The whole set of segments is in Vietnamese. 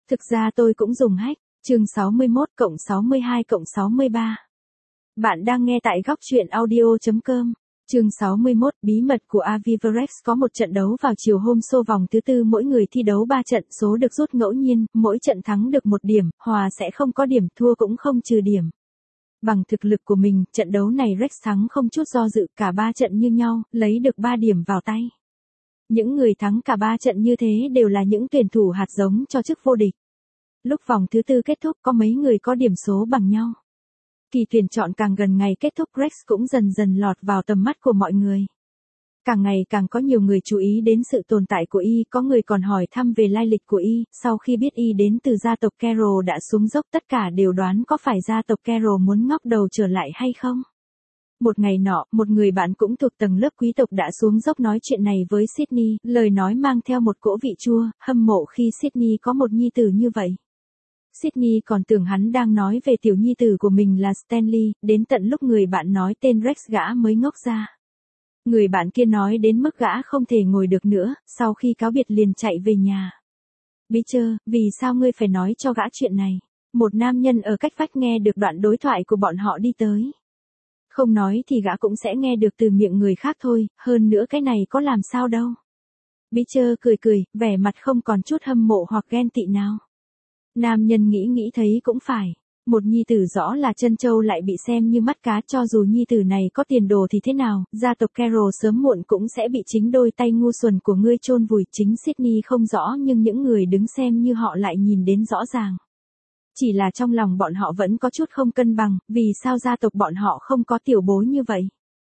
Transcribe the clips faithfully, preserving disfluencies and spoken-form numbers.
Thực ra tôi cũng dùng hack, chương sáu mươi mốt cộng sáu mươi hai cộng sáu mươi ba. Bạn đang nghe tại góc truyện audio chấm com. Chương sáu mươi mốt, bí mật của Avivarex có một trận đấu vào chiều hôm xô vòng thứ tư, mỗi người thi đấu ba trận, số được rút ngẫu nhiên, mỗi trận thắng được một điểm, hòa sẽ không có điểm, thua cũng không trừ điểm. Bằng thực lực của mình, trận đấu này Rex thắng không chút do dự, cả ba trận như nhau, lấy được ba điểm vào tay. Những người thắng cả ba trận như thế đều là những tuyển thủ hạt giống cho chức vô địch. Lúc vòng thứ tư kết thúc có mấy người có điểm số bằng nhau. Kỳ tuyển chọn càng gần ngày kết thúc, Rex cũng dần dần lọt vào tầm mắt của mọi người. Càng ngày càng có nhiều người chú ý đến sự tồn tại của y, có người còn hỏi thăm về lai lịch của y, sau khi biết y đến từ gia tộc Carroll đã xuống dốc, tất cả đều đoán có phải gia tộc Carroll muốn ngóc đầu trở lại hay không. Một ngày nọ, một người bạn cũng thuộc tầng lớp quý tộc đã xuống dốc nói chuyện này với Sydney, lời nói mang theo một cỗ vị chua, hâm mộ khi Sydney có một nhi tử như vậy. Sydney còn tưởng hắn đang nói về tiểu nhi tử của mình là Stanley, đến tận lúc người bạn nói tên Rex gã mới ngốc ra. Người bạn kia nói đến mức gã không thể ngồi được nữa, sau khi cáo biệt liền chạy về nhà. Beecher, vì sao ngươi phải nói cho gã chuyện này? Một nam nhân ở cách vách nghe được đoạn đối thoại của bọn họ đi tới. Không nói thì gã cũng sẽ nghe được từ miệng người khác thôi, hơn nữa cái này có làm sao đâu. Beecher cười cười, vẻ mặt không còn chút hâm mộ hoặc ghen tị nào. Nam nhân nghĩ nghĩ thấy cũng phải. Một nhi tử rõ là chân châu lại bị xem như mắt cá, cho dù nhi tử này có tiền đồ thì thế nào, gia tộc Carroll sớm muộn cũng sẽ bị chính đôi tay ngu xuẩn của ngươi chôn vùi. Chính Sydney không rõ nhưng những người đứng xem như họ lại nhìn đến rõ ràng. Chỉ là trong lòng bọn họ vẫn có chút không cân bằng, vì sao gia tộc bọn họ không có tiểu bối như vậy?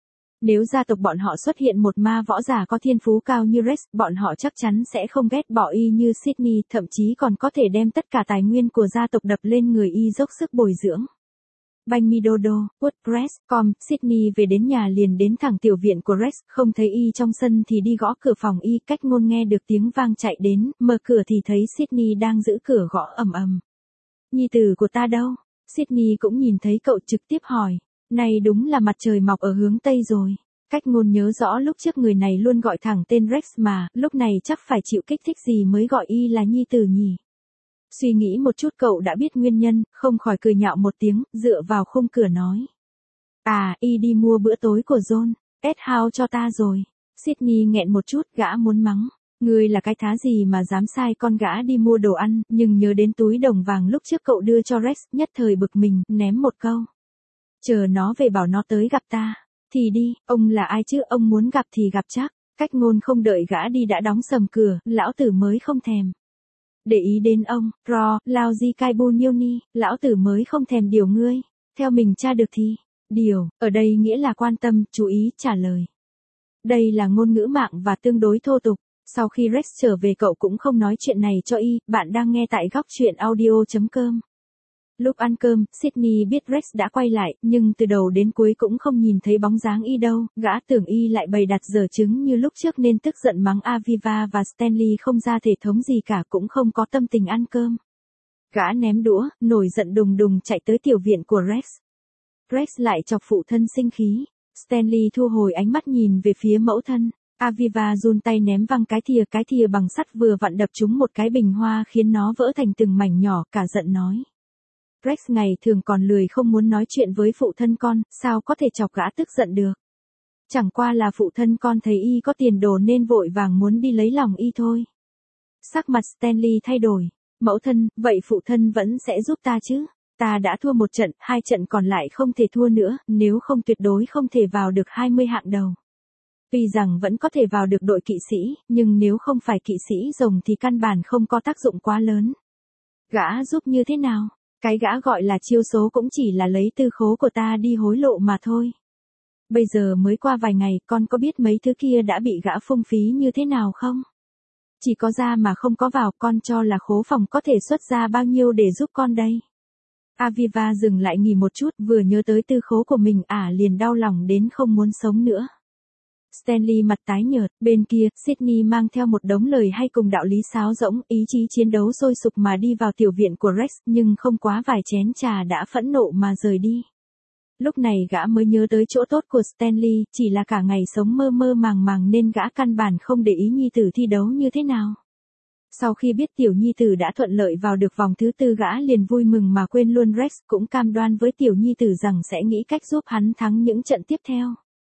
Nếu gia tộc bọn họ xuất hiện một ma võ giả có thiên phú cao như Rex, bọn họ chắc chắn sẽ không ghét bỏ y như Sydney, thậm chí còn có thể đem tất cả tài nguyên của gia tộc đập lên người y dốc sức bồi dưỡng. Banh mi đô đô, WordPress chấm com, Sydney về đến nhà liền đến thẳng tiểu viện của Rex, không thấy y trong sân thì đi gõ cửa phòng y, cách ngôn nghe được tiếng vang chạy đến, mở cửa thì thấy Sydney đang giữ cửa gõ ầm ầm. Nhi tử của ta đâu? Sydney cũng nhìn thấy cậu trực tiếp hỏi. Này đúng là mặt trời mọc ở hướng Tây rồi. Cách ngôn nhớ rõ lúc trước người này luôn gọi thẳng tên Rex mà, lúc này chắc phải chịu kích thích gì mới gọi y là nhi tử nhỉ. Suy nghĩ một chút cậu đã biết nguyên nhân, không khỏi cười nhạo một tiếng, dựa vào khung cửa nói. À, y đi mua bữa tối của John, Ed House cho ta rồi. Sydney nghẹn một chút, gã muốn mắng. Ngươi là cái thá gì mà dám sai con gã đi mua đồ ăn, nhưng nhớ đến túi đồng vàng lúc trước cậu đưa cho Rex, nhất thời bực mình, ném một câu. Chờ nó về bảo nó tới gặp ta. Thì đi, ông là ai chứ, ông muốn gặp thì gặp chắc. Cách ngôn không đợi gã đi đã đóng sầm cửa, lão tử mới không thèm. Để ý đến ông, Ro, lao di cai bu nhiêu ni, lão tử mới không thèm điều ngươi. Theo mình tra được thì, điều, ở đây nghĩa là quan tâm, chú ý, trả lời. Đây là ngôn ngữ mạng và tương đối thô tục. Sau khi Rex trở về cậu cũng không nói chuyện này cho y, bạn đang nghe tại góc truyện audio chấm com. Lúc ăn cơm, Sydney biết Rex đã quay lại, nhưng từ đầu đến cuối cũng không nhìn thấy bóng dáng y đâu, gã tưởng y lại bày đặt giở trứng như lúc trước nên tức giận mắng Aviva và Stanley không ra thể thống gì cả, cũng không có tâm tình ăn cơm. Gã ném đũa, nổi giận đùng đùng chạy tới tiểu viện của Rex. Rex lại chọc phụ thân sinh khí. Stanley thu hồi ánh mắt nhìn về phía mẫu thân. Aviva run tay ném văng cái thìa, cái thìa bằng sắt vừa vặn đập trúng một cái bình hoa khiến nó vỡ thành từng mảnh nhỏ, cả giận nói. Rex ngày thường còn lười không muốn nói chuyện với phụ thân con, sao có thể chọc gã tức giận được. Chẳng qua là phụ thân con thấy y có tiền đồ nên vội vàng muốn đi lấy lòng y thôi. Sắc mặt Stanley thay đổi. Mẫu thân, vậy phụ thân vẫn sẽ giúp ta chứ? Ta đã thua một trận, hai trận còn lại không thể thua nữa, nếu không tuyệt đối không thể vào được hai mươi hạng đầu. Tuy rằng vẫn có thể vào được đội kỵ sĩ, nhưng nếu không phải kỵ sĩ rồng thì căn bản không có tác dụng quá lớn. Gã giúp như thế nào? Cái gã gọi là chiêu số cũng chỉ là lấy tư khố của ta đi hối lộ mà thôi. Bây giờ mới qua vài ngày, con có biết mấy thứ kia đã bị gã phung phí như thế nào không? Chỉ có ra mà không có vào, con cho là khố phòng có thể xuất ra bao nhiêu để giúp con đây? Aviva dừng lại nghỉ một chút, vừa nhớ tới tư khố của mình ả liền đau lòng đến không muốn sống nữa. Stanley mặt tái nhợt, bên kia, Sydney mang theo một đống lời hay cùng đạo lý sáo rỗng, ý chí chiến đấu sôi sục mà đi vào tiểu viện của Rex, nhưng không quá vài chén trà đã phẫn nộ mà rời đi. Lúc này gã mới nhớ tới chỗ tốt của Stanley, chỉ là cả ngày sống mơ mơ màng màng nên gã căn bản không để ý nhi tử thi đấu như thế nào. Sau khi biết tiểu nhi tử đã thuận lợi vào được vòng thứ tư, gã liền vui mừng mà quên luôn Rex, cũng cam đoan với tiểu nhi tử rằng sẽ nghĩ cách giúp hắn thắng những trận tiếp theo.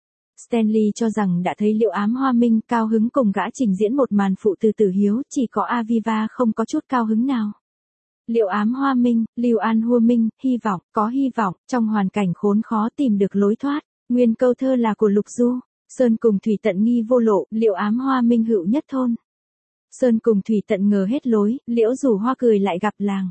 Stanley cho rằng đã thấy Liệu Ám Hoa Minh, cao hứng cùng gã trình diễn một màn phụ từ Tử Hiếu, chỉ có Aviva không có chút cao hứng nào. Liệu Ám Hoa Minh, Lưu An Hua Minh, hy vọng, có hy vọng, trong hoàn cảnh khốn khó tìm được lối thoát. Nguyên câu thơ là của Lục Du. Sơn cùng thủy tận nghi vô lộ, Liệu Ám Hoa Minh hữu nhất thôn. Sơn cùng thủy tận ngờ hết lối, liễu rủ hoa cười lại gặp làng.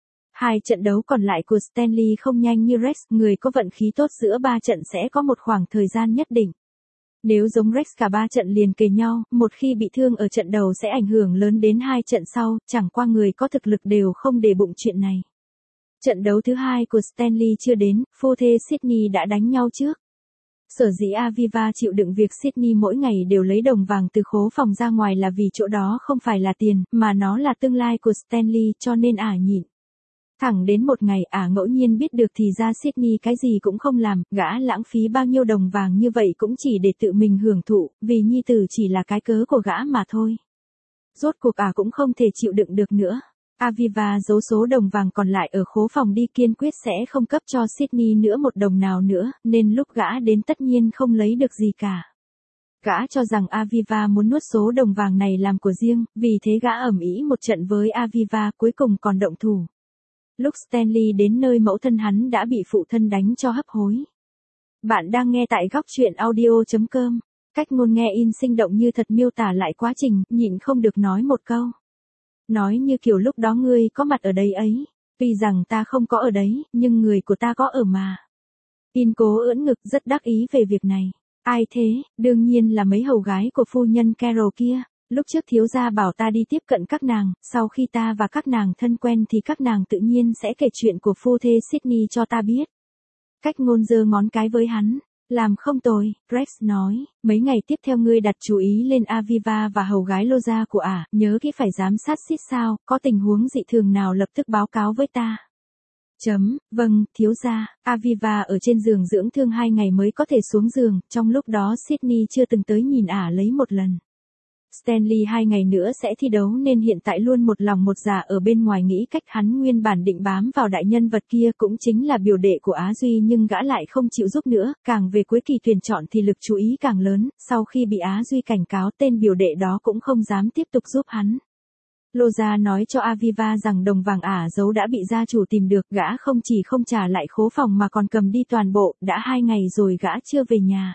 Hai trận đấu còn lại của Stanley không nhanh như Rex, người có vận khí tốt giữa ba trận sẽ có một khoảng thời gian nhất định. Nếu giống Rex cả ba trận liền kề nhau, một khi bị thương ở trận đầu sẽ ảnh hưởng lớn đến hai trận sau, chẳng qua người có thực lực đều không để bụng chuyện này. Trận đấu thứ hai của Stanley chưa đến, phu thê Sydney đã đánh nhau trước. Sở dĩ Aviva chịu đựng việc Sydney mỗi ngày đều lấy đồng vàng từ khố phòng ra ngoài là vì chỗ đó không phải là tiền, mà nó là tương lai của Stanley, cho nên ả nhịn. Thẳng đến một ngày ả ngẫu nhiên biết được thì ra Sydney cái gì cũng không làm, gã lãng phí bao nhiêu đồng vàng như vậy cũng chỉ để tự mình hưởng thụ, vì nhi tử chỉ là cái cớ của gã mà thôi. Rốt cuộc ả cũng không thể chịu đựng được nữa. Aviva giấu số đồng vàng còn lại ở khố phòng đi, kiên quyết sẽ không cấp cho Sydney nữa một đồng nào nữa, nên lúc gã đến tất nhiên không lấy được gì cả. Gã cho rằng Aviva muốn nuốt số đồng vàng này làm của riêng, vì thế gã ầm ĩ một trận với Aviva, cuối cùng còn động thủ. Lúc Stanley đến nơi mẫu thân hắn đã bị phụ thân đánh cho hấp hối. Bạn đang nghe tại góc truyện audio chấm com. Cách ngôn nghe in sinh động như thật miêu tả lại quá trình, nhịn không được nói một câu. Nói như kiểu lúc đó ngươi có mặt ở đây ấy. Tuy rằng ta không có ở đấy, nhưng người của ta có ở mà. In cố ưỡn ngực rất đắc ý về việc này. Ai thế? Đương nhiên là mấy hầu gái của phu nhân Carol kia. Lúc trước thiếu gia bảo ta đi tiếp cận các nàng, sau khi ta và các nàng thân quen thì các nàng tự nhiên sẽ kể chuyện của phu thê Sydney cho ta biết. Cách ngôn giơ ngón cái với hắn. Làm không tồi, Rex nói, mấy ngày tiếp theo ngươi đặt chú ý lên Aviva và hầu gái Loza của ả, nhớ kỹ phải giám sát xít sao, có tình huống dị thường nào lập tức báo cáo với ta. Chấm, vâng, thiếu gia, Aviva ở trên giường dưỡng thương hai ngày mới có thể xuống giường, trong lúc đó Sydney chưa từng tới nhìn ả lấy một lần. Stanley hai ngày nữa sẽ thi đấu nên hiện tại luôn một lòng một dạ ở bên ngoài nghĩ cách, hắn nguyên bản định bám vào đại nhân vật kia cũng chính là biểu đệ của Á Duy, nhưng gã lại không chịu giúp nữa, càng về cuối kỳ tuyển chọn thì lực chú ý càng lớn, sau khi bị Á Duy cảnh cáo tên biểu đệ đó cũng không dám tiếp tục giúp hắn. Loza nói cho Aviva rằng đồng vàng ả giấu đã bị gia chủ tìm được, gã không chỉ không trả lại khố phòng mà còn cầm đi toàn bộ, đã hai ngày rồi gã chưa về nhà.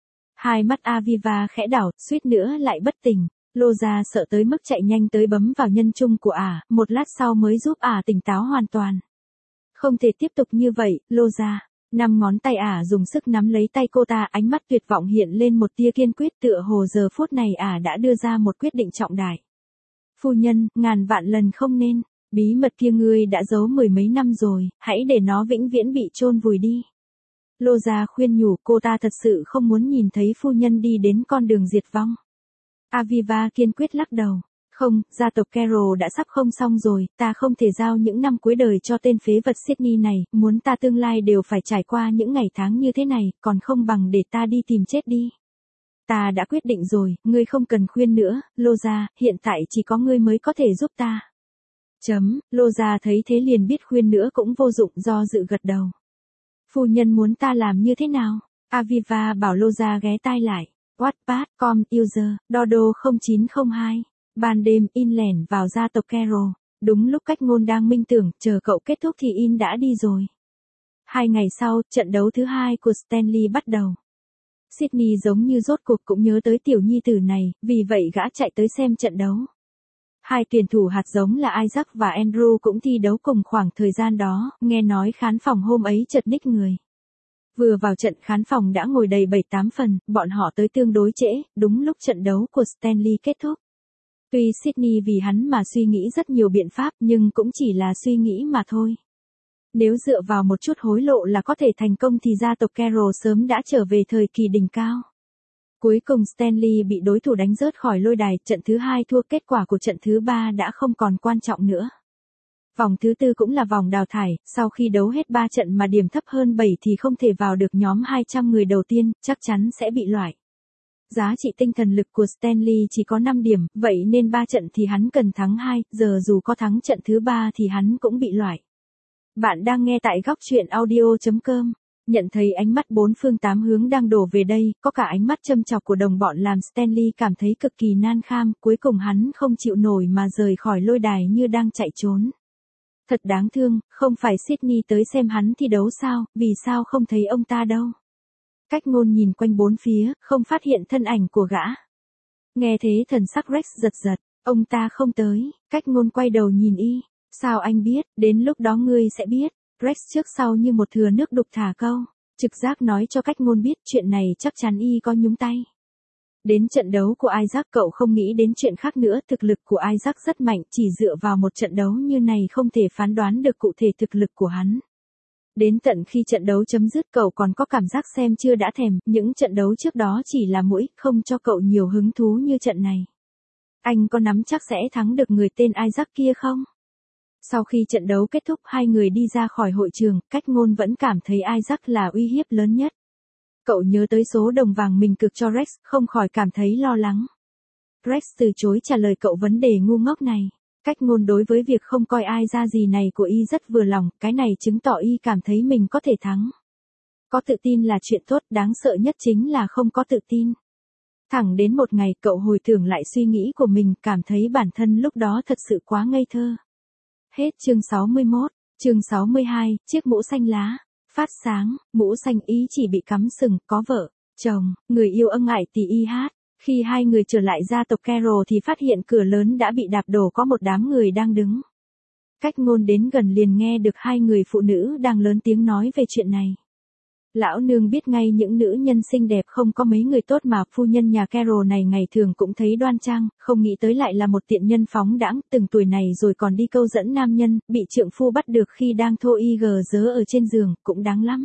Hai mắt Aviva khẽ đảo, suýt nữa lại bất tỉnh. Loza sợ tới mức chạy nhanh tới bấm vào nhân trung của ả, một lát sau mới giúp ả tỉnh táo hoàn toàn. Không thể tiếp tục như vậy, Loza. Năm ngón tay ả dùng sức nắm lấy tay cô ta, ánh mắt tuyệt vọng hiện lên một tia kiên quyết, tựa hồ giờ phút này ả đã đưa ra một quyết định trọng đại. Phu nhân, ngàn vạn lần không nên, bí mật kia ngươi đã giấu mười mấy năm rồi, hãy để nó vĩnh viễn bị chôn vùi đi. Loza khuyên nhủ, cô ta thật sự không muốn nhìn thấy phu nhân đi đến con đường diệt vong. Aviva kiên quyết lắc đầu. Không, gia tộc Carol đã sắp không xong rồi, ta không thể giao những năm cuối đời cho tên phế vật Sydney này, muốn ta tương lai đều phải trải qua những ngày tháng như thế này, còn không bằng để ta đi tìm chết đi. Ta đã quyết định rồi, ngươi không cần khuyên nữa, Loza, hiện tại chỉ có ngươi mới có thể giúp ta. Chấm, Loza thấy thế liền biết khuyên nữa cũng vô dụng, do dự gật đầu. Phu nhân muốn ta làm như thế nào? Aviva bảo Loza ghé tai lại. Wattpad, com, user, Dodo không chín không hai. Ban đêm, In lẻn vào gia tộc Carol. Đúng lúc cách ngôn đang minh tưởng, chờ cậu kết thúc thì In đã đi rồi. Hai ngày sau, trận đấu thứ hai của Stanley bắt đầu. Sydney giống như rốt cuộc cũng nhớ tới tiểu nhi tử này, vì vậy gã chạy tới xem trận đấu. Hai tuyển thủ hạt giống là Isaac và Andrew cũng thi đấu cùng khoảng thời gian đó, nghe nói khán phòng hôm ấy chật ních người. Vừa vào trận khán phòng đã ngồi đầy bảy tám phần, bọn họ tới tương đối trễ, đúng lúc trận đấu của Stanley kết thúc. Tuy Sydney vì hắn mà suy nghĩ rất nhiều biện pháp nhưng cũng chỉ là suy nghĩ mà thôi. Nếu dựa vào một chút hối lộ là có thể thành công thì gia tộc Carol sớm đã trở về thời kỳ đỉnh cao. Cuối cùng Stanley bị đối thủ đánh rớt khỏi lôi đài, trận thứ hai thua, kết quả của trận thứ ba đã không còn quan trọng nữa. Vòng thứ tư cũng là vòng đào thải, sau khi đấu hết ba trận mà điểm thấp hơn bảy thì không thể vào được nhóm hai trăm người đầu tiên, chắc chắn sẽ bị loại. Giá trị tinh thần lực của Stanley chỉ có năm điểm, vậy nên ba trận thì hắn cần thắng hai, giờ dù có thắng trận thứ ba thì hắn cũng bị loại. Bạn đang nghe tại góc truyện audio chấm com. Nhận thấy ánh mắt bốn phương tám hướng đang đổ về đây, có cả ánh mắt châm chọc của đồng bọn làm Stanley cảm thấy cực kỳ nan kham, cuối cùng hắn không chịu nổi mà rời khỏi lôi đài như đang chạy trốn. Thật đáng thương, không phải Sydney tới xem hắn thi đấu sao, vì sao không thấy ông ta đâu. Cách ngôn nhìn quanh bốn phía, không phát hiện thân ảnh của gã. Nghe thế thần sắc Rex giật giật, ông ta không tới, cách ngôn quay đầu nhìn y. Sao anh biết, đến lúc đó ngươi sẽ biết. Rex trước sau như một thìa nước đục thả câu, trực giác nói cho cách ngôn biết chuyện này chắc chắn y có nhúng tay. Đến trận đấu của Isaac cậu không nghĩ đến chuyện khác nữa, thực lực của Isaac rất mạnh, chỉ dựa vào một trận đấu như này không thể phán đoán được cụ thể thực lực của hắn. Đến tận khi trận đấu chấm dứt cậu còn có cảm giác xem chưa đã thèm, những trận đấu trước đó chỉ là mũi, không cho cậu nhiều hứng thú như trận này. Anh có nắm chắc sẽ thắng được người tên Isaac kia không? Sau khi trận đấu kết thúc hai người đi ra khỏi hội trường, cách ngôn vẫn cảm thấy Isaac là uy hiếp lớn nhất. Cậu nhớ tới số đồng vàng mình cược cho Rex, không khỏi cảm thấy lo lắng. Rex từ chối trả lời cậu vấn đề ngu ngốc này. Cách ngôn đối với việc không coi ai ra gì này của y rất vừa lòng, cái này chứng tỏ y cảm thấy mình có thể thắng. Có tự tin là chuyện tốt, đáng sợ nhất chính là không có tự tin. Thẳng đến một ngày cậu hồi tưởng lại suy nghĩ của mình, cảm thấy bản thân lúc đó thật sự quá ngây thơ. Hết chương sáu mươi mốt, chương sáu mươi hai, chiếc mũ xanh lá. Phát sáng, mũ xanh ý chỉ bị cắm sừng, có vợ, chồng, người yêu ân ải tì y hát. Khi hai người trở lại gia tộc Carroll thì phát hiện cửa lớn đã bị đạp đổ, có một đám người đang đứng. Cách ngôn đến gần liền nghe được hai người phụ nữ đang lớn tiếng nói về chuyện này. Lão nương biết ngay những nữ nhân xinh đẹp không có mấy người tốt mà phu nhân nhà Carroll này ngày thường cũng thấy đoan trang, không nghĩ tới lại là một tiện nhân phóng đãng, từng tuổi này rồi còn đi câu dẫn nam nhân, bị trượng phu bắt được khi đang thô y gờ dớ ở trên giường, cũng đáng lắm.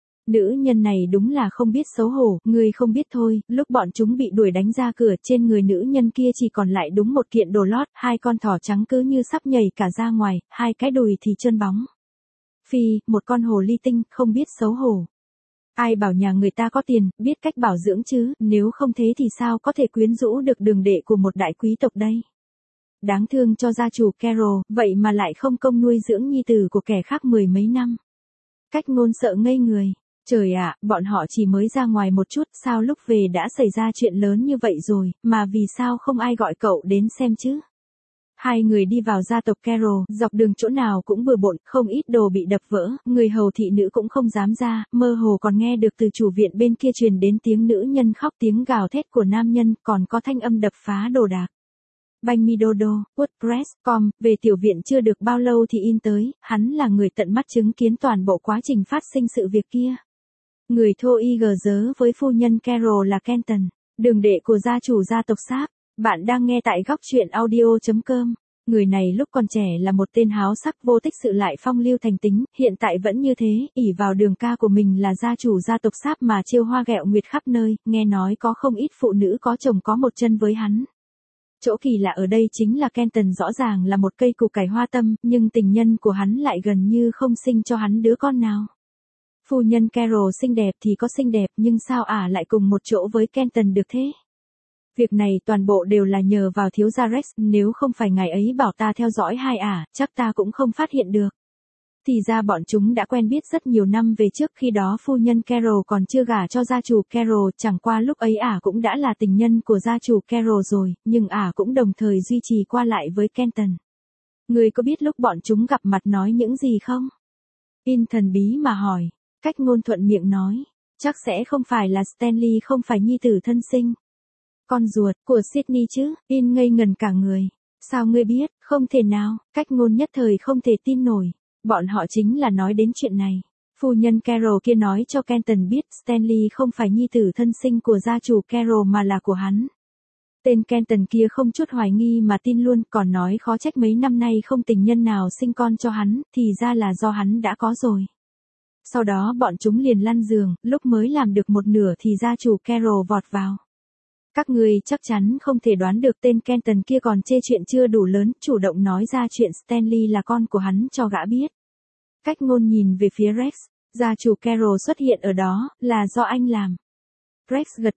Nữ nhân này đúng là không biết xấu hổ, người không biết thôi, lúc bọn chúng bị đuổi đánh ra cửa trên người nữ nhân kia chỉ còn lại đúng một kiện đồ lót, hai con thỏ trắng cứ như sắp nhảy cả ra ngoài, hai cái đùi thì trơn bóng. Phi, một con hồ ly tinh, không biết xấu hổ. Ai bảo nhà người ta có tiền, biết cách bảo dưỡng chứ, nếu không thế thì sao có thể quyến rũ được đường đệ của một đại quý tộc đây. Đáng thương cho gia chủ Carroll, vậy mà lại không công nuôi dưỡng nhi tử của kẻ khác mười mấy năm. Cách ngôn sợ ngây người. Trời ạ, bọn họ chỉ mới ra ngoài một chút, sao lúc về đã xảy ra chuyện lớn như vậy rồi, mà vì sao không ai gọi cậu đến xem chứ? Hai người đi vào gia tộc Carroll, dọc đường chỗ nào cũng bừa bộn, không ít đồ bị đập vỡ, người hầu thị nữ cũng không dám ra, mơ hồ còn nghe được từ chủ viện bên kia truyền đến tiếng nữ nhân khóc, tiếng gào thét của nam nhân, còn có thanh âm đập phá đồ đạc. Banh mi đô đô, WordPress chấm com, về tiểu viện chưa được bao lâu thì in tới, hắn là người tận mắt chứng kiến toàn bộ quá trình phát sinh sự việc kia. Người thô y gờ dớ với phu nhân Carroll là Kenton, đường đệ của gia chủ gia tộc Sáp. Bạn đang nghe tại góc truyện audio chấm com. Người này lúc còn trẻ là một tên háo sắc vô tích sự lại phong lưu thành tính, hiện tại vẫn như thế, ỷ vào đường ca của mình là gia chủ gia tộc Sáp mà trêu hoa ghẹo nguyệt khắp nơi, nghe nói có không ít phụ nữ có chồng có một chân với hắn. Chỗ kỳ lạ ở đây chính là Kenton rõ ràng là một cây củ cải hoa tâm, nhưng tình nhân của hắn lại gần như không sinh cho hắn đứa con nào. Phu nhân Carroll xinh đẹp thì có xinh đẹp, nhưng sao ả lại cùng một chỗ với Kenton được thế? Việc này toàn bộ đều là nhờ vào thiếu gia Rex, nếu không phải ngài ấy bảo ta theo dõi hai ả, chắc ta cũng không phát hiện được. Thì ra bọn chúng đã quen biết rất nhiều năm về trước, khi đó phu nhân Carroll còn chưa gả cho gia chủ Carroll, chẳng qua lúc ấy ả cũng đã là tình nhân của gia chủ Carroll rồi, nhưng ả cũng đồng thời duy trì qua lại với Kenton. Người có biết lúc bọn chúng gặp mặt nói những gì không? In thần bí mà hỏi, cách ngôn thuận miệng nói, chắc sẽ không phải là Stanley, không phải nhi tử thân sinh. Con ruột của Sydney chứ, In ngây ngần cả người. Sao ngươi biết, không thể nào, cách ngôn nhất thời không thể tin nổi. Bọn họ chính là nói đến chuyện này. Phu nhân Carroll kia nói cho Kenton biết Stanley không phải nhi tử thân sinh của gia chủ Carroll mà là của hắn. Tên Kenton kia không chút hoài nghi mà tin luôn, còn nói khó trách mấy năm nay không tình nhân nào sinh con cho hắn, thì ra là do hắn đã có rồi. Sau đó bọn chúng liền lăn giường, lúc mới làm được một nửa thì gia chủ Carroll vọt vào. Các người chắc chắn không thể đoán được tên Kenton kia còn chê chuyện chưa đủ lớn, chủ động nói ra chuyện Stanley là con của hắn cho gã biết. Cách ngôn nhìn về phía Rex, gia chủ Carroll xuất hiện ở đó, là do anh làm. Rex gật đầu,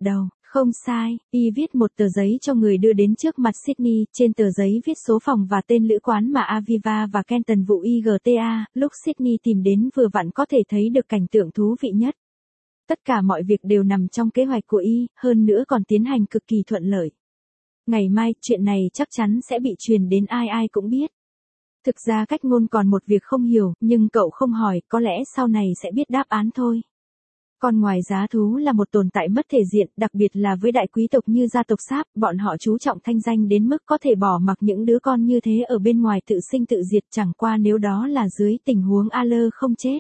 Không sai, y viết một tờ giấy cho người đưa đến trước mặt Sydney, trên tờ giấy viết số phòng và tên lữ quán mà Aviva và Kenton vụ i giê tê a, lúc Sydney tìm đến vừa vặn có thể thấy được cảnh tượng thú vị nhất. Tất cả mọi việc đều nằm trong kế hoạch của y, hơn nữa còn tiến hành cực kỳ thuận lợi. Ngày mai, chuyện này chắc chắn sẽ bị truyền đến ai ai cũng biết. Thực ra cách ngôn còn một việc không hiểu, nhưng cậu không hỏi, có lẽ sau này sẽ biết đáp án thôi. Còn ngoài giá thú là một tồn tại mất thể diện, đặc biệt là với đại quý tộc như gia tộc Sáp, bọn họ chú trọng thanh danh đến mức có thể bỏ mặc những đứa con như thế ở bên ngoài tự sinh tự diệt, chẳng qua nếu đó là dưới tình huống Aler không chết.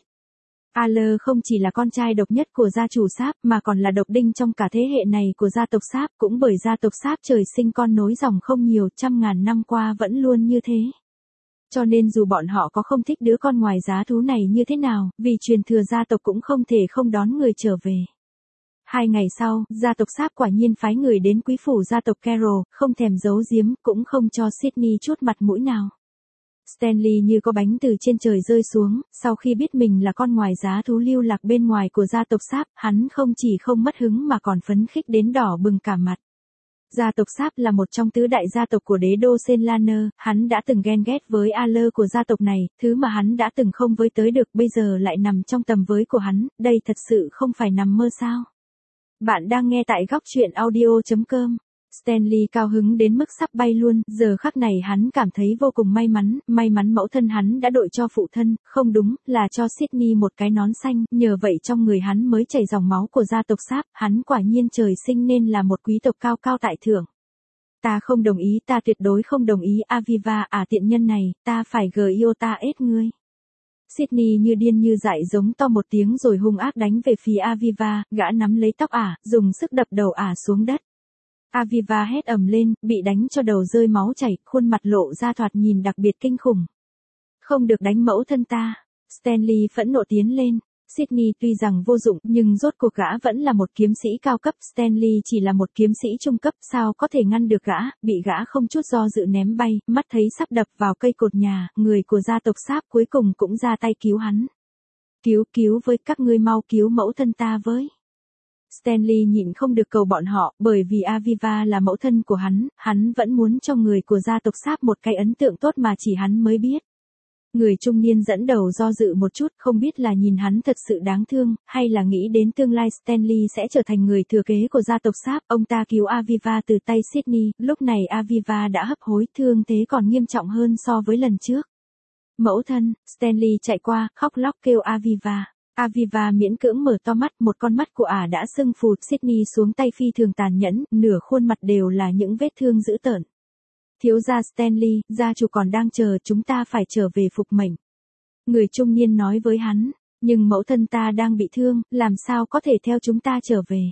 Aler không chỉ là con trai độc nhất của gia chủ Sáp mà còn là độc đinh trong cả thế hệ này của gia tộc Sáp, cũng bởi gia tộc Sáp trời sinh con nối dòng không nhiều, trăm ngàn năm qua vẫn luôn như thế. Cho nên dù bọn họ có không thích đứa con ngoài giá thú này như thế nào, vì truyền thừa gia tộc cũng không thể không đón người trở về. Hai ngày sau, gia tộc Sáp quả nhiên phái người đến quý phủ gia tộc Carroll, không thèm giấu giếm, cũng không cho Sydney chút mặt mũi nào. Stanley như có bánh từ trên trời rơi xuống, sau khi biết mình là con ngoài giá thú lưu lạc bên ngoài của gia tộc Sáp, hắn không chỉ không mất hứng mà còn phấn khích đến đỏ bừng cả mặt. Gia tộc Sáp là một trong tứ đại gia tộc của đế đô Senlaner, hắn đã từng ghen ghét với Aler của gia tộc này, thứ mà hắn đã từng không với tới được bây giờ lại nằm trong tầm với của hắn, đây thật sự không phải nằm mơ sao. Bạn đang nghe tại góc truyện audio chấm com. Stanley cao hứng đến mức sắp bay luôn, giờ khắc này hắn cảm thấy vô cùng may mắn, may mắn mẫu thân hắn đã đội cho phụ thân, không đúng, là cho Sydney một cái nón xanh, nhờ vậy trong người hắn mới chảy dòng máu của gia tộc Sáp, hắn quả nhiên trời sinh nên là một quý tộc cao cao tại thượng. Ta không đồng ý, ta tuyệt đối không đồng ý, Aviva, à tiện nhân này, ta phải gờ yêu ta ết ngươi. Sydney như điên như dại giống to một tiếng rồi hung ác đánh về phía Aviva, gã nắm lấy tóc ả, dùng sức đập đầu ả xuống đất. Aviva hét ầm lên, bị đánh cho đầu rơi máu chảy, khuôn mặt lộ ra thoạt nhìn đặc biệt kinh khủng. Không được đánh mẫu thân ta. Stanley phẫn nộ tiến lên. Sydney tuy rằng vô dụng, nhưng rốt cuộc gã vẫn là một kiếm sĩ cao cấp. Stanley chỉ là một kiếm sĩ trung cấp, sao có thể ngăn được gã, bị gã không chút do dự ném bay, mắt thấy sắp đập vào cây cột nhà, người của gia tộc Sáp cuối cùng cũng ra tay cứu hắn. Cứu cứu với, các ngươi mau cứu mẫu thân ta với. Stanley nhịn không được cầu bọn họ, bởi vì Aviva là mẫu thân của hắn, hắn vẫn muốn cho người của gia tộc Sáp một cái ấn tượng tốt mà chỉ hắn mới biết. Người trung niên dẫn đầu do dự một chút, không biết là nhìn hắn thật sự đáng thương, hay là nghĩ đến tương lai Stanley sẽ trở thành người thừa kế của gia tộc Sáp. Ông ta cứu Aviva từ tay Sydney, lúc này Aviva đã hấp hối, thương thế còn nghiêm trọng hơn so với lần trước. Mẫu thân, Stanley chạy qua, khóc lóc kêu Aviva. Aviva miễn cưỡng mở to mắt, một con mắt của ả đã sưng phù, Sydney xuống tay phi thường tàn nhẫn, nửa khuôn mặt đều là những vết thương dữ tợn. Thiếu gia Stanley, gia chủ còn đang chờ, chúng ta phải trở về phục mệnh. Người trung niên nói với hắn, nhưng mẫu thân ta đang bị thương, làm sao có thể theo chúng ta trở về.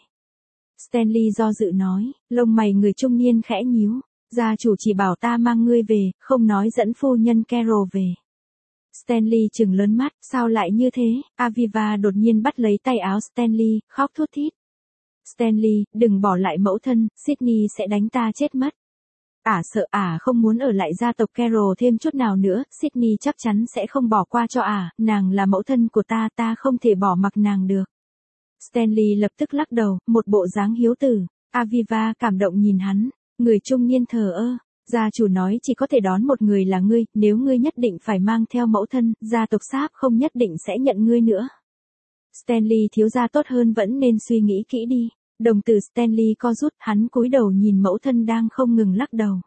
Stanley do dự nói, lông mày người trung niên khẽ nhíu, gia chủ chỉ bảo ta mang ngươi về, không nói dẫn phu nhân Carroll về. Stanley trừng lớn mắt, sao lại như thế, Aviva đột nhiên bắt lấy tay áo Stanley, khóc thút thít. Stanley, đừng bỏ lại mẫu thân, Sydney sẽ đánh ta chết mất. Ả sợ ả không muốn ở lại gia tộc Carroll thêm chút nào nữa, Sydney chắc chắn sẽ không bỏ qua cho ả, nàng là mẫu thân của ta, ta không thể bỏ mặc nàng được. Stanley lập tức lắc đầu, một bộ dáng hiếu tử. Aviva cảm động nhìn hắn, người trung niên thờ ơ. Gia chủ nói chỉ có thể đón một người là ngươi, nếu ngươi nhất định phải mang theo mẫu thân, gia tộc Sáp không nhất định sẽ nhận ngươi nữa. Stanley thiếu gia tốt hơn vẫn nên suy nghĩ kỹ đi. Đồng tử Stanley co rút, hắn cúi đầu nhìn mẫu thân đang không ngừng lắc đầu.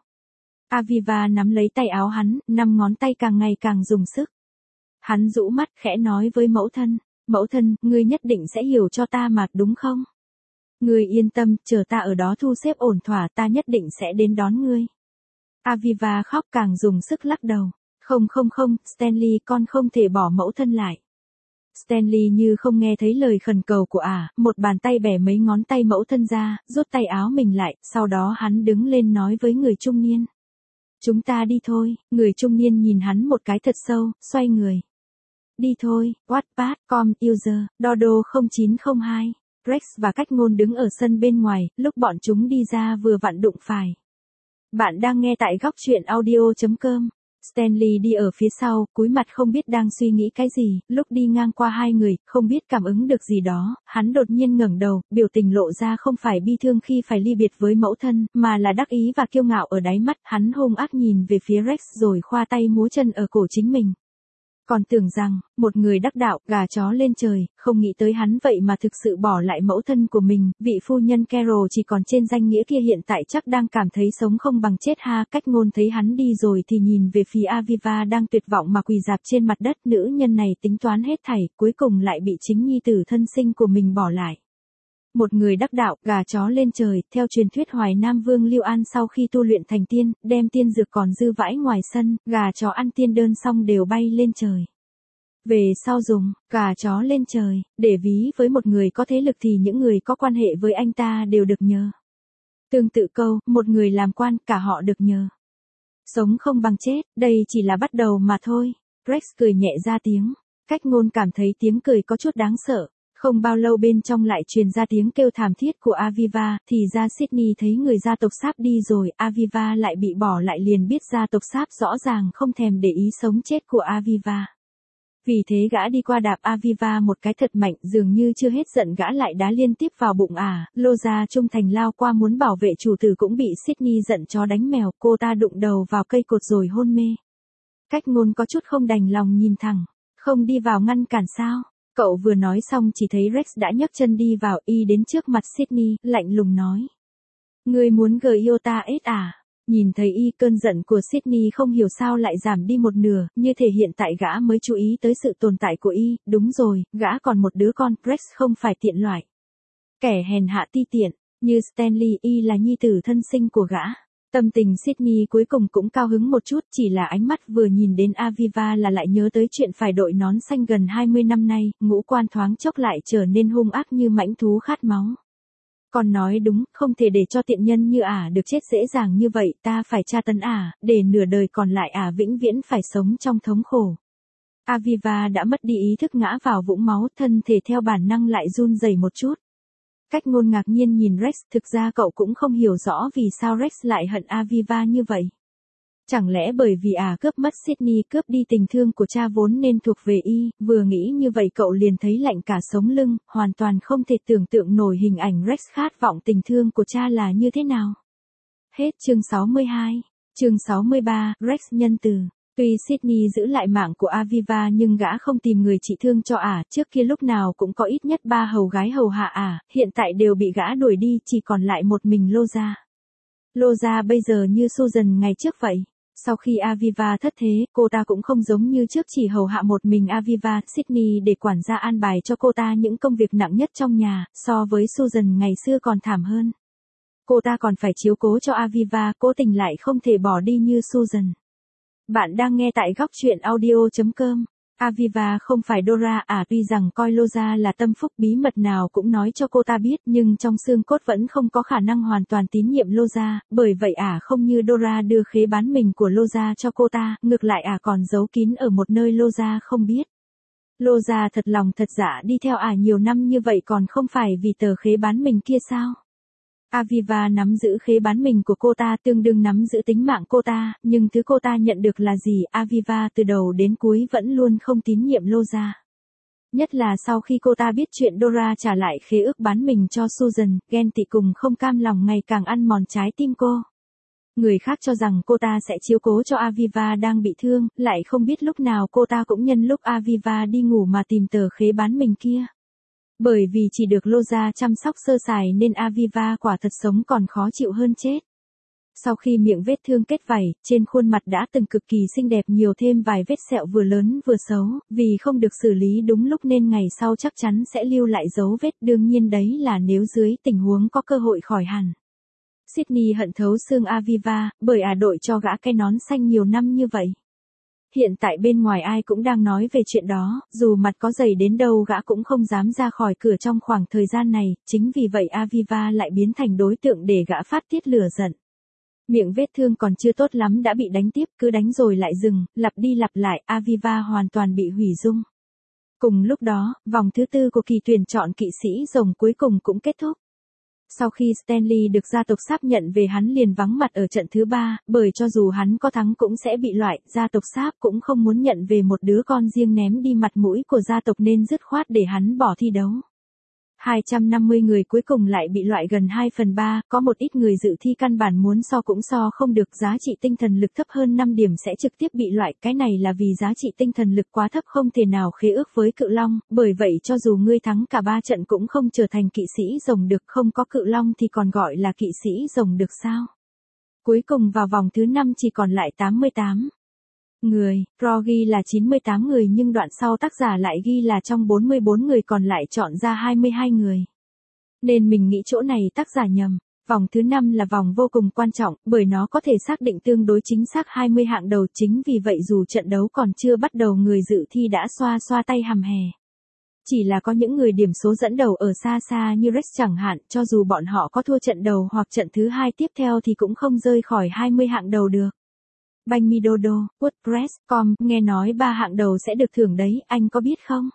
Aviva nắm lấy tay áo hắn, năm ngón tay càng ngày càng dùng sức. Hắn rũ mắt khẽ nói với mẫu thân, mẫu thân, ngươi nhất định sẽ hiểu cho ta mà, đúng không? Ngươi yên tâm, chờ ta ở đó thu xếp ổn thỏa, ta nhất định sẽ đến đón ngươi. Aviva khóc càng dùng sức lắc đầu. Không không không, Stanley, con không thể bỏ mẫu thân lại. Stanley như không nghe thấy lời khẩn cầu của ả, một bàn tay bẻ mấy ngón tay mẫu thân ra, rút tay áo mình lại, sau đó hắn đứng lên nói với người trung niên. Chúng ta đi thôi, người trung niên nhìn hắn một cái thật sâu, xoay người. Đi thôi, Wattpad, com, user, Dodo không chín không hai. Rex và Cách Ngôn đứng ở sân bên ngoài, lúc bọn chúng đi ra vừa vặn đụng phải. Bạn đang nghe tại góc truyện audio chấm com. Stanley đi ở phía sau, cúi mặt không biết đang suy nghĩ cái gì, lúc đi ngang qua hai người, không biết cảm ứng được gì đó, hắn đột nhiên ngẩng đầu, biểu tình lộ ra không phải bi thương khi phải ly biệt với mẫu thân, mà là đắc ý và kiêu ngạo ở đáy mắt, hắn hung ác nhìn về phía Rex rồi khoa tay múa chân ở cổ chính mình. Còn tưởng rằng, một người đắc đạo, gà chó lên trời, không nghĩ tới hắn vậy mà thực sự bỏ lại mẫu thân của mình, vị phu nhân Carol chỉ còn trên danh nghĩa kia hiện tại chắc đang cảm thấy sống không bằng chết ha. Cách ngôn thấy hắn đi rồi thì nhìn về phía Aviva đang tuyệt vọng mà quỳ dạp trên mặt đất, nữ nhân này tính toán hết thảy, cuối cùng lại bị chính nhi tử thân sinh của mình bỏ lại. Một người đắc đạo, gà chó lên trời, theo truyền thuyết Hoài Nam Vương Lưu An sau khi tu luyện thành tiên, đem tiên dược còn dư vãi ngoài sân, gà chó ăn tiên đơn xong đều bay lên trời. Về sau dùng, gà chó lên trời, để ví với một người có thế lực thì những người có quan hệ với anh ta đều được nhờ. Tương tự câu, một người làm quan, cả họ được nhờ. Sống không bằng chết, đây chỉ là bắt đầu mà thôi. Rex cười nhẹ ra tiếng. Cách ngôn cảm thấy tiếng cười có chút đáng sợ. Không bao lâu bên trong lại truyền ra tiếng kêu thảm thiết của Aviva, thì ra Sydney thấy người gia tộc Sáp đi rồi, Aviva lại bị bỏ lại liền biết gia tộc Sáp rõ ràng không thèm để ý sống chết của Aviva. Vì thế gã đi qua đạp Aviva một cái thật mạnh, dường như chưa hết giận gã lại đá liên tiếp vào bụng ả, Loza trung thành lao qua muốn bảo vệ chủ tử cũng bị Sydney giận chó đánh mèo, cô ta đụng đầu vào cây cột rồi hôn mê. Cách ngôn có chút không đành lòng nhìn thẳng, không đi vào ngăn cản sao? Cậu vừa nói xong chỉ thấy Rex đã nhấc chân đi vào, y đến trước mặt Sydney, lạnh lùng nói. Ngươi muốn gờ yêu ta ết à? Nhìn thấy y, cơn giận của Sydney không hiểu sao lại giảm đi một nửa, như thể hiện tại gã mới chú ý tới sự tồn tại của y, đúng rồi, gã còn một đứa con, Rex không phải tiện loại. Kẻ hèn hạ ti tiện, như Stanley, y là nhi tử thân sinh của gã. Tâm tình Sydney cuối cùng cũng cao hứng một chút, chỉ là ánh mắt vừa nhìn đến Aviva là lại nhớ tới chuyện phải đội nón xanh gần hai mươi năm nay, ngũ quan thoáng chốc lại trở nên hung ác như mãnh thú khát máu. Còn nói đúng, không thể để cho tiện nhân như ả được chết dễ dàng như vậy, ta phải tra tấn ả, để nửa đời còn lại ả vĩnh viễn phải sống trong thống khổ. Aviva đã mất đi ý thức ngã vào vũng máu, thân thể theo bản năng lại run rẩy một chút. Cách ngôn ngạc nhiên nhìn Rex, thực ra cậu cũng không hiểu rõ vì sao Rex lại hận Aviva như vậy. Chẳng lẽ bởi vì ả cướp mất Sydney, cướp đi tình thương của cha vốn nên thuộc về y, vừa nghĩ như vậy cậu liền thấy lạnh cả sống lưng, hoàn toàn không thể tưởng tượng nổi hình ảnh Rex khát vọng tình thương của cha là như thế nào. Hết chương sáu mươi hai. Chương sáu mươi ba, Rex nhân từ. Tuy Sydney giữ lại mạng của Aviva nhưng gã không tìm người trị thương cho ả, trước kia lúc nào cũng có ít nhất ba hầu gái hầu hạ ả, hiện tại đều bị gã đuổi đi, chỉ còn lại một mình Loza. Loza bây giờ như Susan ngày trước vậy. Sau khi Aviva thất thế, cô ta cũng không giống như trước chỉ hầu hạ một mình Aviva, Sydney để quản gia an bài cho cô ta những công việc nặng nhất trong nhà, so với Susan ngày xưa còn thảm hơn. Cô ta còn phải chiếu cố cho Aviva, cố tình lại không thể bỏ đi như Susan. Bạn đang nghe tại góc truyện audio chấm com. Aviva không phải Dora à, tuy rằng coi Loza là tâm phúc bí mật nào cũng nói cho cô ta biết, nhưng trong xương cốt vẫn không có khả năng hoàn toàn tín nhiệm Loza, bởi vậy ả à không như Dora đưa khế bán mình của Loza cho cô ta, ngược lại ả à còn giấu kín ở một nơi Loza không biết. Loza thật lòng thật dạ đi theo ả à nhiều năm như vậy còn không phải vì tờ khế bán mình kia sao? Aviva nắm giữ khế bán mình của cô ta tương đương nắm giữ tính mạng cô ta, nhưng thứ cô ta nhận được là gì? Aviva từ đầu đến cuối vẫn luôn không tín nhiệm Loza. Nhất là sau khi cô ta biết chuyện Dora trả lại khế ước bán mình cho Susan, ghen tị cùng không cam lòng ngày càng ăn mòn trái tim cô. Người khác cho rằng cô ta sẽ chiếu cố cho Aviva đang bị thương, lại không biết lúc nào cô ta cũng nhân lúc Aviva đi ngủ mà tìm tờ khế bán mình kia. Bởi vì chỉ được Loza chăm sóc sơ sài nên Aviva quả thật sống còn khó chịu hơn chết. Sau khi miệng vết thương kết vảy, trên khuôn mặt đã từng cực kỳ xinh đẹp nhiều thêm vài vết sẹo vừa lớn vừa xấu, vì không được xử lý đúng lúc nên ngày sau chắc chắn sẽ lưu lại dấu vết, đương nhiên đấy là nếu dưới tình huống có cơ hội khỏi hẳn. Sydney hận thấu xương Aviva, bởi ả đội cho gã cái nón xanh nhiều năm như vậy. Hiện tại bên ngoài ai cũng đang nói về chuyện đó, dù mặt có dày đến đâu gã cũng không dám ra khỏi cửa trong khoảng thời gian này, chính vì vậy Aviva lại biến thành đối tượng để gã phát tiết lửa giận. Miệng vết thương còn chưa tốt lắm đã bị đánh tiếp, cứ đánh rồi lại dừng, lặp đi lặp lại, Aviva hoàn toàn bị hủy dung. Cùng lúc đó, vòng thứ tư của kỳ tuyển chọn kỵ sĩ rồng cuối cùng cũng kết thúc. Sau khi Stanley được gia tộc sáp nhận về hắn liền vắng mặt ở trận thứ ba, bởi cho dù hắn có thắng cũng sẽ bị loại, gia tộc sáp cũng không muốn nhận về một đứa con riêng ném đi mặt mũi của gia tộc nên dứt khoát để hắn bỏ thi đấu. hai trăm năm mươi người cuối cùng lại bị loại gần hai phần ba, có một ít người dự thi căn bản muốn so cũng so không được, giá trị tinh thần lực thấp hơn năm điểm sẽ trực tiếp bị loại, cái này là vì giá trị tinh thần lực quá thấp không thể nào khế ước với cự long, bởi vậy cho dù ngươi thắng cả ba trận cũng không trở thành kỵ sĩ rồng được, không có cự long thì còn gọi là kỵ sĩ rồng được sao? Cuối cùng vào vòng thứ năm chỉ còn lại tám mươi tám người, Pro ghi là chín mươi tám người nhưng đoạn sau tác giả lại ghi là trong bốn mươi bốn người còn lại chọn ra hai mươi hai người. Nên mình nghĩ chỗ này tác giả nhầm. Vòng thứ năm là vòng vô cùng quan trọng, bởi nó có thể xác định tương đối chính xác hai mươi hạng đầu, chính vì vậy dù trận đấu còn chưa bắt đầu người dự thi đã xoa xoa tay hầm hè. Chỉ là có những người điểm số dẫn đầu ở xa xa như Rex chẳng hạn, cho dù bọn họ có thua trận đầu hoặc trận thứ hai tiếp theo thì cũng không rơi khỏi hai mươi hạng đầu được. Banh mi đô đô, WordPress chấm com, nghe nói ba hạng đầu sẽ được thưởng đấy, anh có biết không?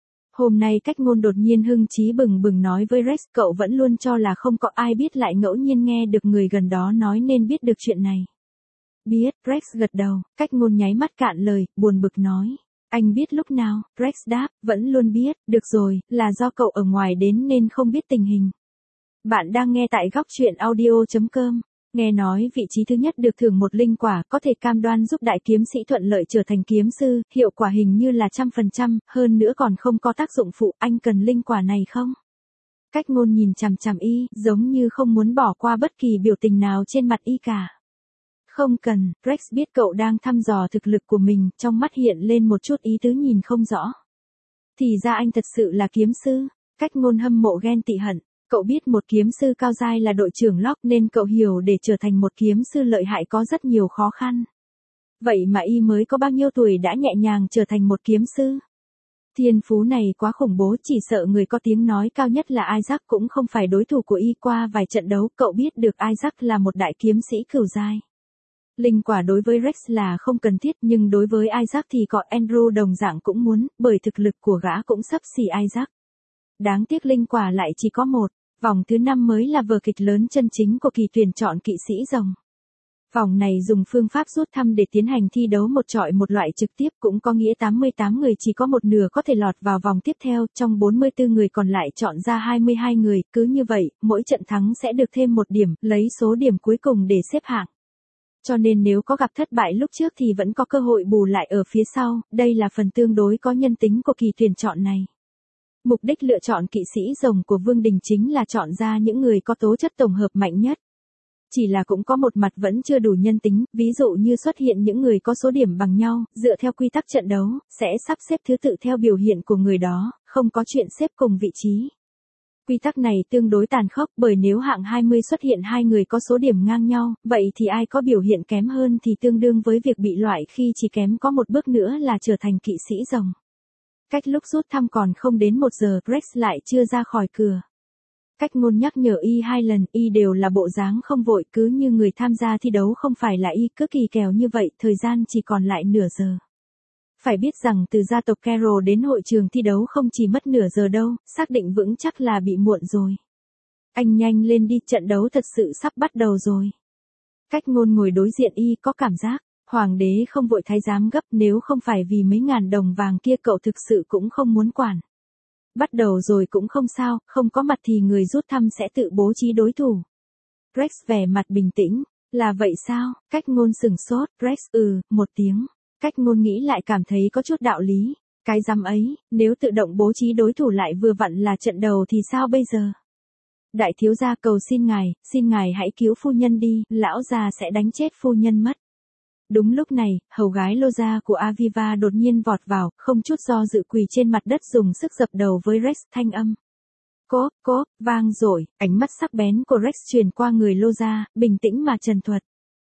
Hôm nay cách ngôn đột nhiên hưng trí bừng bừng nói với Rex, cậu vẫn luôn cho là không có ai biết, lại ngẫu nhiên nghe được người gần đó nói nên biết được chuyện này. Biết, Rex gật đầu, cách ngôn nháy mắt cạn lời, buồn bực nói. Anh biết lúc nào? Rex đáp, vẫn luôn biết, được rồi, là do cậu ở ngoài đến nên không biết tình hình. Bạn đang nghe tại góc truyện audio chấm com. Nghe nói vị trí thứ nhất được thưởng một linh quả có thể cam đoan giúp đại kiếm sĩ thuận lợi trở thành kiếm sư, hiệu quả hình như là trăm phần trăm, hơn nữa còn không có tác dụng phụ, anh cần linh quả này không? Cách ngôn nhìn chằm chằm y, giống như không muốn bỏ qua bất kỳ biểu tình nào trên mặt y cả. Không cần, Rex biết cậu đang thăm dò thực lực của mình, trong mắt hiện lên một chút ý tứ nhìn không rõ. Thì ra anh thật sự là kiếm sư, cách ngôn hâm mộ ghen tị hận. Cậu biết một kiếm sư cao giai là đội trưởng Locke nên cậu hiểu để trở thành một kiếm sư lợi hại có rất nhiều khó khăn. Vậy mà y mới có bao nhiêu tuổi đã nhẹ nhàng trở thành một kiếm sư? Thiên phú này quá khủng bố, chỉ sợ người có tiếng nói cao nhất là Isaac cũng không phải đối thủ của y. Qua vài trận đấu cậu biết được Isaac là một đại kiếm sĩ cửu giai. Linh quả đối với Rex là không cần thiết nhưng đối với Isaac thì có Andrew đồng dạng cũng muốn, bởi thực lực của gã cũng xấp xỉ Isaac. Đáng tiếc linh quả lại chỉ có một. Vòng thứ năm mới là vở kịch lớn chân chính của kỳ tuyển chọn kỵ sĩ rồng. Vòng này dùng phương pháp rút thăm để tiến hành thi đấu một chọi một loại trực tiếp, cũng có nghĩa tám mươi tám người chỉ có một nửa có thể lọt vào vòng tiếp theo, trong bốn mươi tư người còn lại chọn ra hai mươi hai người, cứ như vậy, mỗi trận thắng sẽ được thêm một điểm, lấy số điểm cuối cùng để xếp hạng. Cho nên nếu có gặp thất bại lúc trước thì vẫn có cơ hội bù lại ở phía sau, đây là phần tương đối có nhân tính của kỳ tuyển chọn này. Mục đích lựa chọn kỵ sĩ rồng của Vương Đình chính là chọn ra những người có tố chất tổng hợp mạnh nhất. Chỉ là cũng có một mặt vẫn chưa đủ nhân tính, ví dụ như xuất hiện những người có số điểm bằng nhau, dựa theo quy tắc trận đấu, sẽ sắp xếp thứ tự theo biểu hiện của người đó, không có chuyện xếp cùng vị trí. Quy tắc này tương đối tàn khốc, bởi nếu hạng hai mươi xuất hiện hai người có số điểm ngang nhau, vậy thì ai có biểu hiện kém hơn thì tương đương với việc bị loại khi chỉ kém có một bước nữa là trở thành kỵ sĩ rồng. Cách lúc rút thăm còn không đến một giờ, Rex lại chưa ra khỏi cửa. Cách ngôn nhắc nhở y hai lần, y đều là bộ dáng không vội, cứ như người tham gia thi đấu không phải là y, cứ kỳ kèo như vậy, thời gian chỉ còn lại nửa giờ. Phải biết rằng từ gia tộc Carroll đến hội trường thi đấu không chỉ mất nửa giờ đâu, xác định vững chắc là bị muộn rồi. Anh nhanh lên đi, trận đấu thật sự sắp bắt đầu rồi. Cách ngôn ngồi đối diện y có cảm giác. Hoàng đế không vội thái giám gấp, nếu không phải vì mấy ngàn đồng vàng kia cậu thực sự cũng không muốn quản. Bắt đầu rồi cũng không sao, không có mặt thì người rút thăm sẽ tự bố trí đối thủ. Rex vẻ mặt bình tĩnh, là vậy sao? Cách ngôn sửng sốt, Rex ừ, một tiếng. Cách ngôn nghĩ lại cảm thấy có chút đạo lý. Cái rắm ấy, nếu tự động bố trí đối thủ lại vừa vặn là trận đầu thì sao bây giờ? Đại thiếu gia cầu xin ngài, xin ngài hãy cứu phu nhân đi, lão già sẽ đánh chết phu nhân mất. Đúng lúc này, hầu gái Loza của Aviva đột nhiên vọt vào, không chút do dự quỳ trên mặt đất dùng sức dập đầu với Rex, thanh âm. Cốp, cốp, vang rồi, ánh mắt sắc bén của Rex truyền qua người Loza, bình tĩnh mà trần thuật.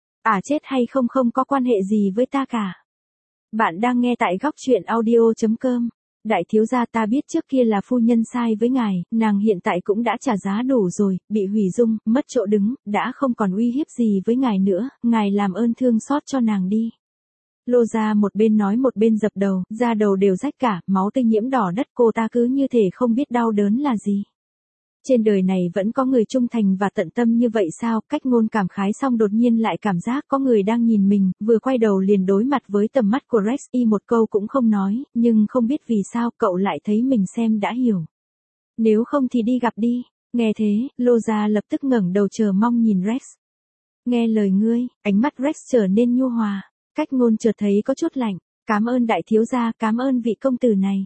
À chết hay không không có quan hệ gì với ta cả. Bạn đang nghe tại góc truyện audio chấm com. Đại thiếu gia ta biết trước kia là phu nhân sai với ngài, nàng hiện tại cũng đã trả giá đủ rồi, bị hủy dung, mất chỗ đứng, đã không còn uy hiếp gì với ngài nữa, ngài làm ơn thương xót cho nàng đi. Lô ra một bên nói một bên dập đầu, da đầu đều rách cả, máu tươi nhiễm đỏ đất, cô ta cứ như thể không biết đau đớn là gì. Trên đời này vẫn có người trung thành và tận tâm như vậy sao? Cách Ngôn cảm khái xong đột nhiên lại cảm giác có người đang nhìn mình, vừa quay đầu liền đối mặt với tầm mắt của Rex, y một câu cũng không nói, nhưng không biết vì sao cậu lại thấy mình xem đã hiểu. Nếu không thì đi gặp đi. Nghe thế, Loza lập tức ngẩng đầu chờ mong nhìn Rex. Nghe lời ngươi, ánh mắt Rex trở nên nhu hòa. Cách Ngôn chợt thấy có chút lạnh. Cảm ơn đại thiếu gia, cảm ơn vị công tử này.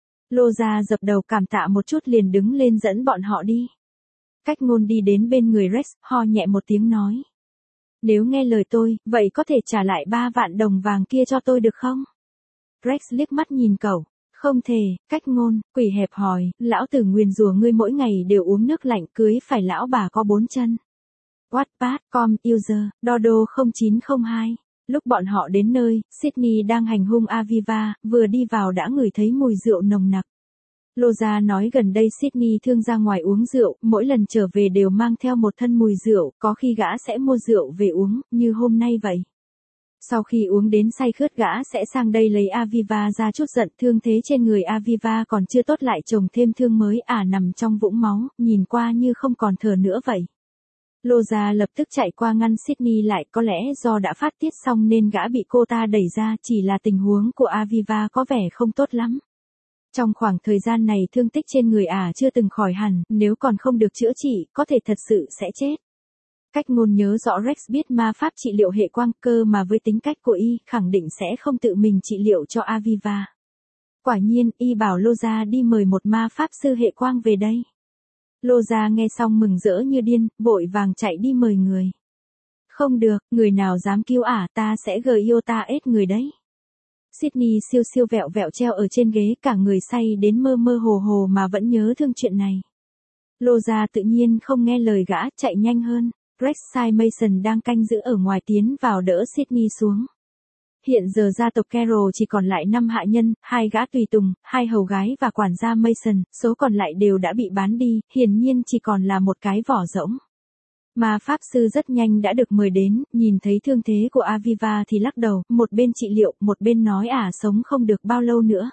Loza dập đầu cảm tạ một chút liền đứng lên dẫn bọn họ đi. Cách Ngôn đi đến bên người Rex, ho nhẹ một tiếng nói. Nếu nghe lời tôi, vậy có thể trả lại ba vạn đồng vàng kia cho tôi được không? Rex liếc mắt nhìn cậu. Không thể. Cách Ngôn, quỷ hẹp hòi, lão tử nguyền rủa ngươi mỗi ngày đều uống nước lạnh, cưới phải lão bà có bốn chân. Wattpad, com, user, Dodo không chín không hai. Lúc bọn họ đến nơi, Sydney đang hành hung Aviva, vừa đi vào đã ngửi thấy mùi rượu nồng nặc. Loza nói gần đây Sydney thường ra ngoài uống rượu, mỗi lần trở về đều mang theo một thân mùi rượu, có khi gã sẽ mua rượu về uống, như hôm nay vậy. Sau khi uống đến say khướt gã sẽ sang đây lấy Aviva ra chút giận, thương thế trên người Aviva còn chưa tốt lại trồng thêm thương mới ả nằm trong vũng máu, nhìn qua như không còn thở nữa vậy. Loza lập tức chạy qua ngăn Sydney lại, có lẽ do đã phát tiết xong nên gã bị cô ta đẩy ra, chỉ là tình huống của Aviva có vẻ không tốt lắm. Trong khoảng thời gian này thương tích trên người ả chưa từng khỏi hẳn, nếu còn không được chữa trị, có thể thật sự sẽ chết. Cách Ngôn nhớ rõ Rex biết ma pháp trị liệu hệ quang, cơ mà với tính cách của y, khẳng định sẽ không tự mình trị liệu cho Aviva. Quả nhiên, y bảo Loza đi mời một ma pháp sư hệ quang về đây. Loza nghe xong mừng rỡ như điên, vội vàng chạy đi mời người. Không được, người nào dám cứu ả ta sẽ gờ yêu ta ết người đấy. Sydney siêu siêu vẹo vẹo treo ở trên ghế, cả người say đến mơ mơ hồ hồ mà vẫn nhớ thương chuyện này. Loza tự nhiên không nghe lời gã, chạy nhanh hơn. Rex sai Mason đang canh giữ ở ngoài tiến vào đỡ Sydney xuống. Hiện giờ gia tộc Carroll chỉ còn lại năm hạ nhân, hai gã tùy tùng, hai hầu gái và quản gia Mason, số còn lại đều đã bị bán đi, hiển nhiên chỉ còn là một cái vỏ rỗng. Ma pháp sư rất nhanh đã được mời đến, nhìn thấy thương thế của Aviva thì lắc đầu, một bên trị liệu, một bên nói ả sống không được bao lâu nữa.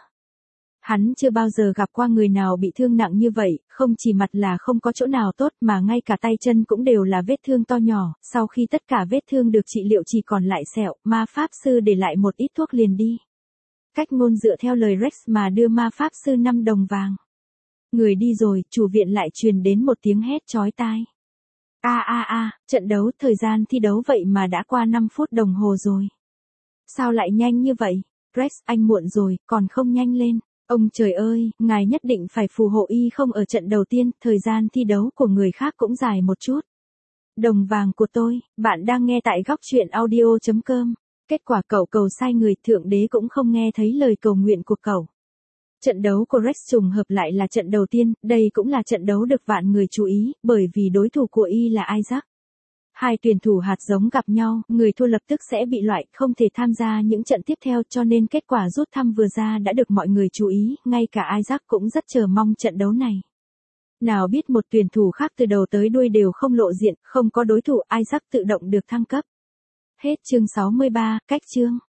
Hắn chưa bao giờ gặp qua người nào bị thương nặng như vậy, không chỉ mặt là không có chỗ nào tốt mà ngay cả tay chân cũng đều là vết thương to nhỏ, sau khi tất cả vết thương được trị liệu chỉ còn lại sẹo, ma pháp sư để lại một ít thuốc liền đi. Cách Ngôn dựa theo lời Rex mà đưa ma pháp sư năm đồng vàng. Người đi rồi, chủ viện lại truyền đến một tiếng hét chói tai. A a a, trận đấu, thời gian thi đấu vậy mà đã qua năm phút đồng hồ rồi. Sao lại nhanh như vậy? Rex, anh muộn rồi, còn không nhanh lên. Ông trời ơi, ngài nhất định phải phù hộ y không ở trận đầu tiên, thời gian thi đấu của người khác cũng dài một chút. Đồng vàng của tôi, bạn đang nghe tại góc truyện audio chấm com. Kết quả cậu cầu sai người, thượng đế cũng không nghe thấy lời cầu nguyện của cậu. Trận đấu của Rex trùng hợp lại là trận đầu tiên, đây cũng là trận đấu được vạn người chú ý, bởi vì đối thủ của y là Isaac. Hai tuyển thủ hạt giống gặp nhau, người thua lập tức sẽ bị loại, không thể tham gia những trận tiếp theo, cho nên kết quả rút thăm vừa ra đã được mọi người chú ý, ngay cả Isaac cũng rất chờ mong trận đấu này. Nào biết một tuyển thủ khác từ đầu tới đuôi đều không lộ diện, không có đối thủ, Isaac tự động được thăng cấp. Hết chương sáu mươi ba, cách chương.